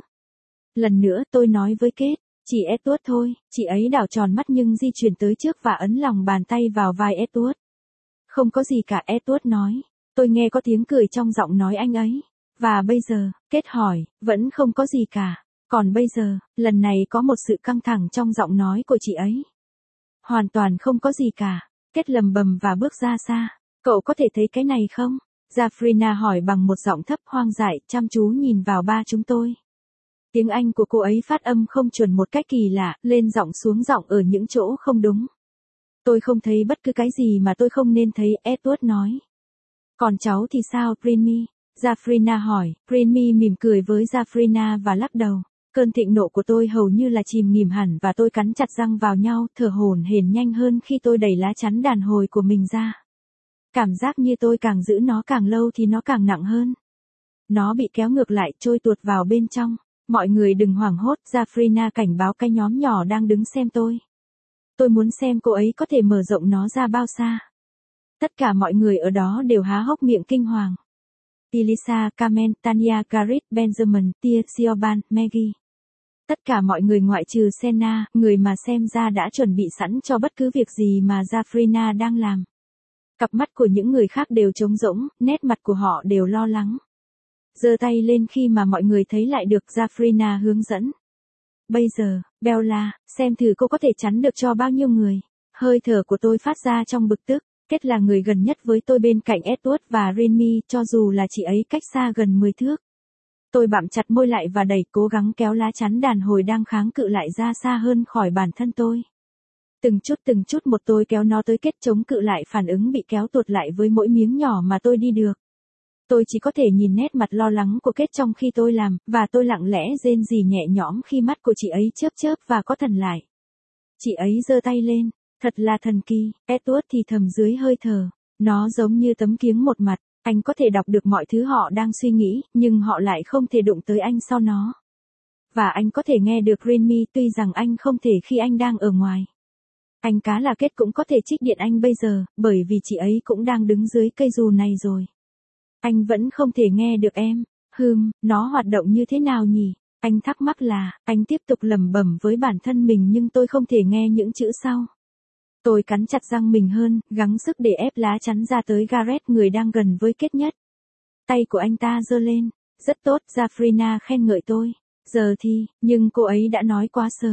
S1: Lần nữa tôi nói với Kết, chỉ Edward thôi. Chị ấy đảo tròn mắt nhưng di chuyển tới trước và ấn lòng bàn tay vào vai Edward. Không có gì cả, Edward nói. Tôi nghe có tiếng cười trong giọng nói anh ấy. Và bây giờ, Kết hỏi, vẫn không có gì cả. Còn bây giờ, lần này có một sự căng thẳng trong giọng nói của chị ấy. Hoàn toàn không có gì cả. Kết lầm bầm và bước ra xa. Cậu có thể thấy cái này không? Zafrina hỏi bằng một giọng thấp hoang dại, chăm chú nhìn vào ba chúng tôi. Tiếng Anh của cô ấy phát âm không chuẩn một cách kỳ lạ, lên giọng xuống giọng ở những chỗ không đúng. Tôi không thấy bất cứ cái gì mà tôi không nên thấy, Edward nói. Còn cháu thì sao, Rainme? Zafrina hỏi. Rainme mỉm cười với Zafrina và lắc đầu. Cơn thịnh nộ của tôi hầu như là chìm nghỉm hẳn, và tôi cắn chặt răng vào nhau, thở hổn hển nhanh hơn khi tôi đẩy lá chắn đàn hồi của mình ra. Cảm giác như tôi càng giữ nó càng lâu thì nó càng nặng hơn. Nó bị kéo ngược lại, trôi tuột vào bên trong. Mọi người đừng hoảng hốt, Zafrina cảnh báo cái nhóm nhỏ đang đứng xem tôi. Tôi muốn xem cô ấy có thể mở rộng nó ra bao xa. Tất cả mọi người ở đó đều há hốc miệng kinh hoàng. Elisa, Carmen, Tanya, Garrett, Benjamin, Tia, Siobhan, Maggie. Tất cả mọi người ngoại trừ Senna, người mà xem ra đã chuẩn bị sẵn cho bất cứ việc gì mà Zafrina đang làm. Cặp mắt của những người khác đều trống rỗng, nét mặt của họ đều lo lắng. Giơ tay lên khi mà mọi người thấy lại được Zafrina hướng dẫn. Bây giờ, Bella, xem thử cô có thể chắn được cho bao nhiêu người. Hơi thở của tôi phát ra trong bực tức. Kết là người gần nhất với tôi bên cạnh Edward và Rainme, cho dù là chị ấy cách xa gần mười thước. Tôi bặm chặt môi lại và đẩy, cố gắng kéo lá chắn đàn hồi đang kháng cự lại ra xa hơn khỏi bản thân tôi. Từng chút từng chút một tôi kéo nó tới Kết, chống cự lại phản ứng bị kéo tuột lại với mỗi miếng nhỏ mà tôi đi được. Tôi chỉ có thể nhìn nét mặt lo lắng của Kết trong khi tôi làm, và tôi lặng lẽ rên rỉ nhẹ nhõm khi mắt của chị ấy chớp chớp và có thần lại. Chị ấy giơ tay lên. Thật là thần kỳ, Edward thì thầm dưới hơi thở. Nó giống như tấm kiếng một mặt, anh có thể đọc được mọi thứ họ đang suy nghĩ, nhưng họ lại không thể đụng tới anh sau nó. Và anh có thể nghe được Rainme, tuy rằng anh không thể khi anh đang ở ngoài. Anh cá là Kết cũng có thể trích điện anh bây giờ, bởi vì chị ấy cũng đang đứng dưới cây dù này rồi. Anh vẫn không thể nghe được em. Hừm, nó hoạt động như thế nào nhỉ? Anh thắc mắc là, anh tiếp tục lẩm bẩm với bản thân mình nhưng tôi không thể nghe những chữ sau. Tôi cắn chặt răng mình hơn, gắng sức để ép lá chắn ra tới Garrett, người đang gần với Kết nhất. Tay của anh ta giơ lên. Rất tốt, Zafrina khen ngợi tôi. Giờ thì, nhưng cô ấy đã nói quá sớm.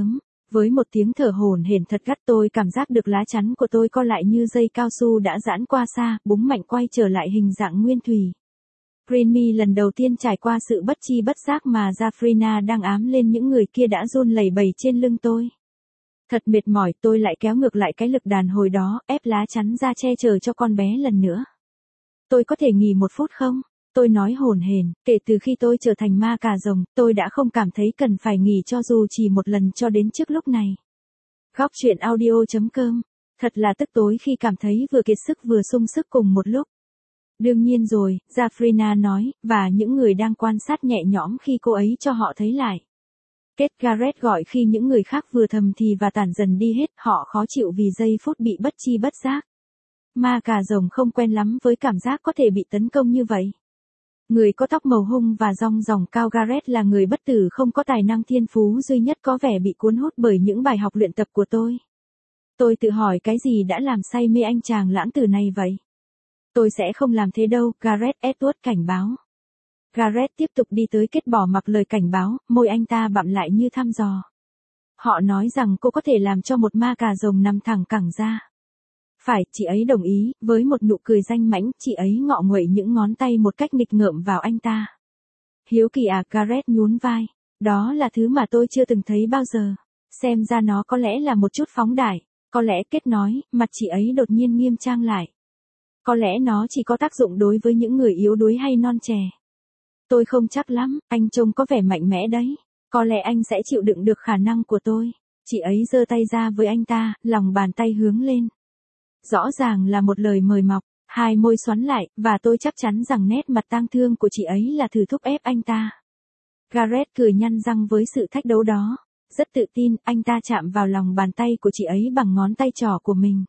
S1: Với một tiếng thở hổn hển thật gắt tôi cảm giác được lá chắn của tôi co lại như dây cao su đã giãn qua xa, búng mạnh quay trở lại hình dạng nguyên thủy. Greenme lần đầu tiên trải qua sự bất chi bất giác mà Zafrina đang ám lên những người kia đã run lẩy bẩy trên lưng tôi. Thật mệt mỏi tôi lại kéo ngược lại cái lực đàn hồi đó, ép lá chắn ra che chở cho con bé lần nữa. Tôi có thể nghỉ một phút không? Tôi nói hổn hển, kể từ khi tôi trở thành ma cà rồng, tôi đã không cảm thấy cần phải nghỉ cho dù chỉ một lần cho đến trước lúc này. Góc truyện audio chấm com. Thật là tức tối khi cảm thấy vừa kiệt sức vừa sung sức cùng một lúc. Đương nhiên rồi, Zafrina nói, và những người đang quan sát nhẹ nhõm khi cô ấy cho họ thấy lại. Kết Garrett gọi khi những người khác vừa thầm thì và tản dần đi hết, họ khó chịu vì giây phút bị bất chi bất giác. Ma cà rồng không quen lắm với cảm giác có thể bị tấn công như vậy. Người có tóc màu hung và rong ròng cao Garrett là người bất tử không có tài năng thiên phú duy nhất có vẻ bị cuốn hút bởi những bài học luyện tập của tôi. Tôi tự hỏi cái gì đã làm say mê anh chàng lãng tử này vậy? Tôi sẽ không làm thế đâu, Garrett Edward cảnh báo. Garrett tiếp tục đi tới kết bỏ mặc lời cảnh báo, môi anh ta bặm lại như thăm dò. Họ nói rằng cô có thể làm cho một ma cà rồng nằm thẳng cẳng ra. Phải, chị ấy đồng ý, với một nụ cười danh mãnh, chị ấy ngọ nguậy những ngón tay một cách nghịch ngợm vào anh ta. Hiếu kỳ à, Garrett nhún vai. Đó là thứ mà tôi chưa từng thấy bao giờ. Xem ra nó có lẽ là một chút phóng đại. Có lẽ Kết nói, mặt chị ấy đột nhiên nghiêm trang lại. Có lẽ nó chỉ có tác dụng đối với những người yếu đuối hay non trẻ. Tôi không chắc lắm, anh trông có vẻ mạnh mẽ đấy. Có lẽ anh sẽ chịu đựng được khả năng của tôi. Chị ấy giơ tay ra với anh ta, lòng bàn tay hướng lên. Rõ ràng là một lời mời mọc, hai môi xoắn lại, và tôi chắc chắn rằng nét mặt tang thương của chị ấy là thử thúc ép anh ta. Garrett cười nhăn răng với sự thách đấu đó. Rất tự tin, anh ta chạm vào lòng bàn tay của chị ấy bằng ngón tay trỏ của mình.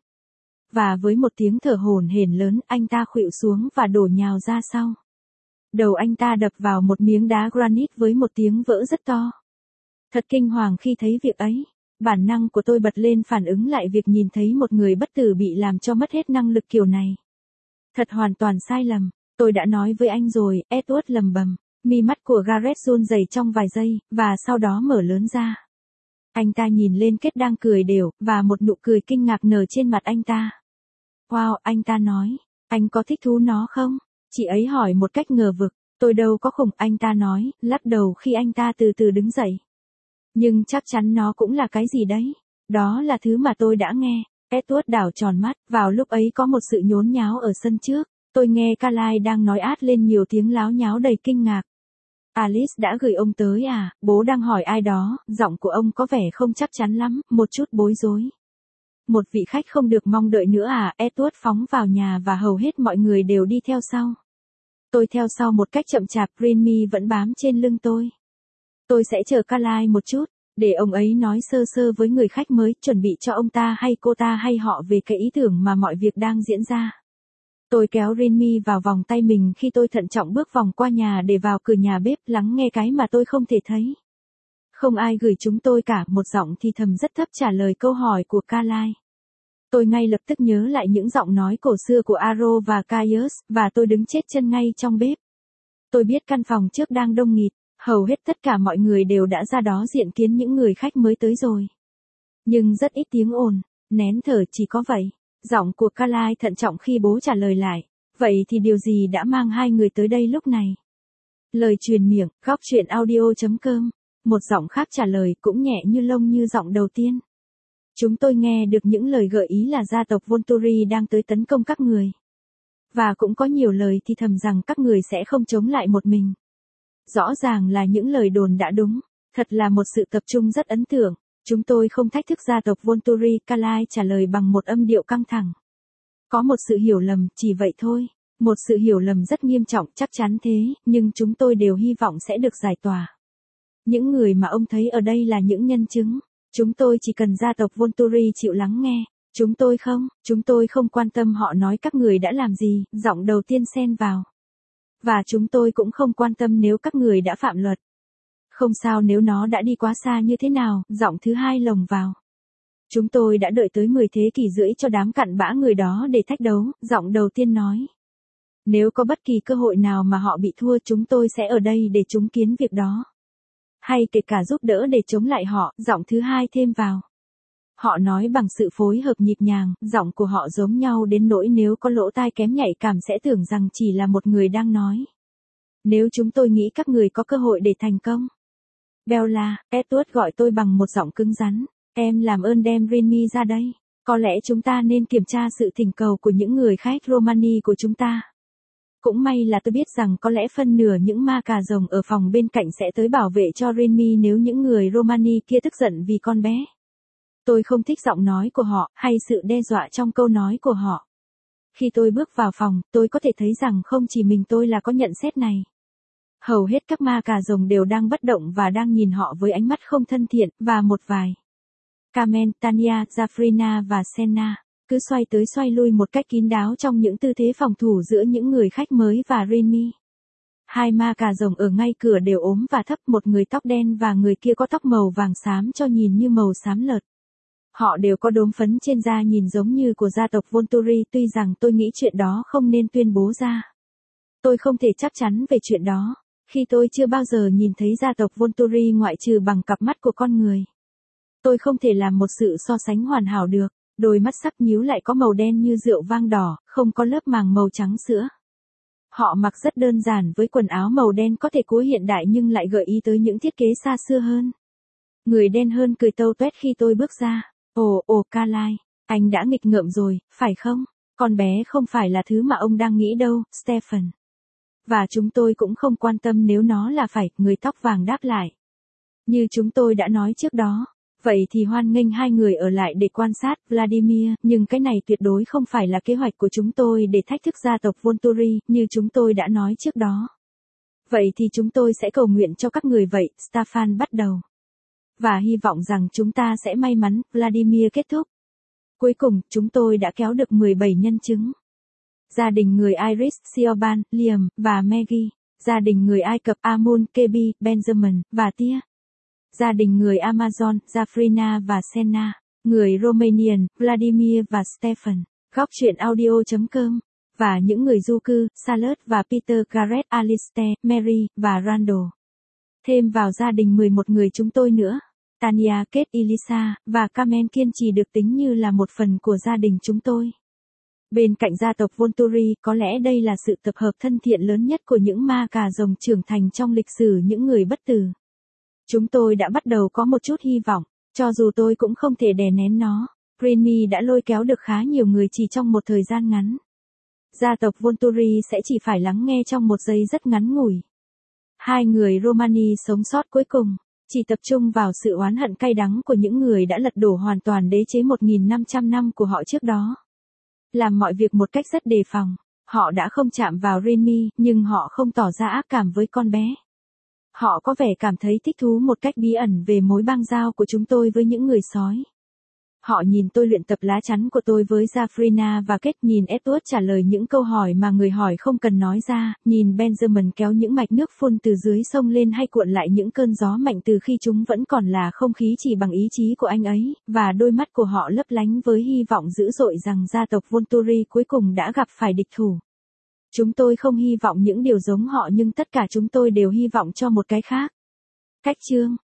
S1: Và với một tiếng thở hổn hển lớn, anh ta khuỵu xuống và đổ nhào ra sau. Đầu anh ta đập vào một miếng đá granite với một tiếng vỡ rất to. Thật kinh hoàng khi thấy việc ấy. Bản năng của tôi bật lên phản ứng lại việc nhìn thấy một người bất tử bị làm cho mất hết năng lực kiểu này. Thật hoàn toàn sai lầm. Tôi đã nói với anh rồi, Edward lầm bầm. Mi mắt của Garrett run rẩy trong vài giây, và sau đó mở lớn ra. Anh ta nhìn lên Kết đang cười đều, và một nụ cười kinh ngạc nở trên mặt anh ta. Wow, anh ta nói. Anh có thích thú nó không? Chị ấy hỏi một cách ngờ vực. Tôi đâu có khủng, anh ta nói, lắc đầu khi anh ta từ từ đứng dậy. Nhưng chắc chắn nó cũng là cái gì đấy. Đó là thứ mà tôi đã nghe. Edward đảo tròn mắt, vào lúc ấy có một sự nhốn nháo ở sân trước. Tôi nghe Carlyle đang nói át lên nhiều tiếng láo nháo đầy kinh ngạc. Alice đã gửi ông tới à, bố đang hỏi ai đó, giọng của ông có vẻ không chắc chắn lắm, một chút bối rối. Một vị khách không được mong đợi nữa à, Edward phóng vào nhà và hầu hết mọi người đều đi theo sau. Tôi theo sau một cách chậm chạp, Greenme vẫn bám trên lưng tôi. Tôi sẽ chờ Carlyle một chút, để ông ấy nói sơ sơ với người khách mới, chuẩn bị cho ông ta hay cô ta hay họ về cái ý tưởng mà mọi việc đang diễn ra. Tôi kéo Greenme vào vòng tay mình khi tôi thận trọng bước vòng qua nhà để vào cửa nhà bếp, lắng nghe cái mà tôi không thể thấy. Không ai gửi chúng tôi cả, một giọng thì thầm rất thấp trả lời câu hỏi của Carlyle. Tôi ngay lập tức nhớ lại những giọng nói cổ xưa của Aro và Caius, và tôi đứng chết chân ngay trong bếp. Tôi biết căn phòng trước đang đông nghịt, hầu hết tất cả mọi người đều đã ra đó diện kiến những người khách mới tới rồi. Nhưng rất ít tiếng ồn, nén thở chỉ có vậy. Giọng của Carlyle thận trọng khi bố trả lời lại. Vậy thì điều gì đã mang hai người tới đây lúc này? Lời truyền miệng, góc truyện audio chấm com. Một giọng khác trả lời cũng nhẹ như lông như giọng đầu tiên. Chúng tôi nghe được những lời gợi ý là gia tộc Volturi đang tới tấn công các người. Và cũng có nhiều lời thì thầm rằng các người sẽ không chống lại một mình. Rõ ràng là những lời đồn đã đúng. Thật là một sự tập trung rất ấn tượng. Chúng tôi không thách thức gia tộc Volturi, Carlyle trả lời bằng một âm điệu căng thẳng. Có một sự hiểu lầm, chỉ vậy thôi. Một sự hiểu lầm rất nghiêm trọng, chắc chắn thế, nhưng chúng tôi đều hy vọng sẽ được giải tỏa. Những người mà ông thấy ở đây là những nhân chứng. Chúng tôi chỉ cần gia tộc Volturi chịu lắng nghe. Chúng tôi không, chúng tôi không quan tâm họ nói các người đã làm gì, giọng đầu tiên xen vào. Và chúng tôi cũng không quan tâm nếu các người đã phạm luật. Không sao nếu nó đã đi quá xa như thế nào, giọng thứ hai lồng vào. Chúng tôi đã đợi tới mười thế kỷ rưỡi cho đám cặn bã người đó để thách đấu, giọng đầu tiên nói. Nếu có bất kỳ cơ hội nào mà họ bị thua chúng tôi sẽ ở đây để chứng kiến việc đó. hay kể cả giúp đỡ để chống lại họ, giọng thứ hai thêm vào. Họ nói bằng sự phối hợp nhịp nhàng, giọng của họ giống nhau đến nỗi nếu có lỗ tai kém nhạy cảm sẽ tưởng rằng chỉ là một người đang nói. Nếu chúng tôi nghĩ các người có cơ hội để thành công. Bella, Edward gọi tôi bằng một giọng cứng rắn. Em làm ơn đem Renmi ra đây. Có lẽ chúng ta nên kiểm tra sự thỉnh cầu của những người khách Romani của chúng ta. Cũng may là tôi biết rằng có lẽ phân nửa những ma cà rồng ở phòng bên cạnh sẽ tới bảo vệ cho Renmi nếu những người Romani kia tức giận vì con bé. Tôi không thích giọng nói của họ, hay sự đe dọa trong câu nói của họ. Khi tôi bước vào phòng, tôi có thể thấy rằng không chỉ mình tôi là có nhận xét này. Hầu hết các ma cà rồng đều đang bất động và đang nhìn họ với ánh mắt không thân thiện, và một vài. Carmen, Tanya, Zafrina và Senna, cứ xoay tới xoay lui một cách kín đáo trong những tư thế phòng thủ giữa những người khách mới và Renmi. Hai ma cà rồng ở ngay cửa đều ốm và thấp, một người tóc đen và người kia có tóc màu vàng xám cho nhìn như màu xám lợt. Họ đều có đốm phấn trên da nhìn giống như của gia tộc Volturi, tuy rằng tôi nghĩ chuyện đó không nên tuyên bố ra. Tôi không thể chắc chắn về chuyện đó, khi tôi chưa bao giờ nhìn thấy gia tộc Volturi ngoại trừ bằng cặp mắt của con người. Tôi không thể làm một sự so sánh hoàn hảo được, đôi mắt sắc nhíu lại có màu đen như rượu vang đỏ, không có lớp màng màu trắng sữa. Họ mặc rất đơn giản với quần áo màu đen có thể cúi hiện đại nhưng lại gợi ý tới những thiết kế xa xưa hơn. Người đen hơn cười tâu tuét khi tôi bước ra. Ồ, ồ Carly, anh đã nghịch ngợm rồi, phải không? Con bé không phải là thứ mà ông đang nghĩ đâu, Stephen. Và chúng tôi cũng không quan tâm nếu nó là phải, người tóc vàng đáp lại. Như chúng tôi đã nói trước đó, vậy thì hoan nghênh hai người ở lại để quan sát, Vladimir, nhưng cái này tuyệt đối không phải là kế hoạch của chúng tôi để thách thức gia tộc Volturi, như chúng tôi đã nói trước đó. Vậy thì chúng tôi sẽ cầu nguyện cho các người vậy, Stefan bắt đầu. Và hy vọng rằng chúng ta sẽ may mắn, Vladimir kết thúc. Cuối cùng, chúng tôi đã kéo được mười bảy nhân chứng. Gia đình người Iris, Siobhan, Liam, và Maggie. Gia đình người Ai Cập, Amun, Kebi, Benjamin, và Tia. Gia đình người Amazon, Zafrina và Senna. Người Romanian, Vladimir và Stephen. Góc truyện audio chấm com. Và những người du cư, Charlotte và Peter, Gareth, Alistair, Mary, và Randall. Thêm vào gia đình mười một người chúng tôi nữa. Tanya, Kate, Elisa, và Carmen kiên trì được tính như là một phần của gia đình chúng tôi. Bên cạnh gia tộc Volturi, có lẽ đây là sự tập hợp thân thiện lớn nhất của những ma cà rồng trưởng thành trong lịch sử những người bất tử. Chúng tôi đã bắt đầu có một chút hy vọng, cho dù tôi cũng không thể đè nén nó. Renmi đã lôi kéo được khá nhiều người chỉ trong một thời gian ngắn. Gia tộc Volturi sẽ chỉ phải lắng nghe trong một giây rất ngắn ngủi. Hai người Romani sống sót cuối cùng, chỉ tập trung vào sự oán hận cay đắng của những người đã lật đổ hoàn toàn đế chế một nghìn năm trăm năm của họ trước đó. Làm mọi việc một cách rất đề phòng, họ đã không chạm vào Renmi, nhưng họ không tỏ ra ác cảm với con bé. Họ có vẻ cảm thấy thích thú một cách bí ẩn về mối bang giao của chúng tôi với những người sói. Họ nhìn tôi luyện tập lá chắn của tôi với Zafrina và Kate, nhìn Edward trả lời những câu hỏi mà người hỏi không cần nói ra, nhìn Benjamin kéo những mạch nước phun từ dưới sông lên hay cuộn lại những cơn gió mạnh từ khi chúng vẫn còn là không khí chỉ bằng ý chí của anh ấy, và đôi mắt của họ lấp lánh với hy vọng dữ dội rằng gia tộc Volturi cuối cùng đã gặp phải địch thủ. Chúng tôi không hy vọng những điều giống họ nhưng tất cả chúng tôi đều hy vọng cho một cái khác. Cách chương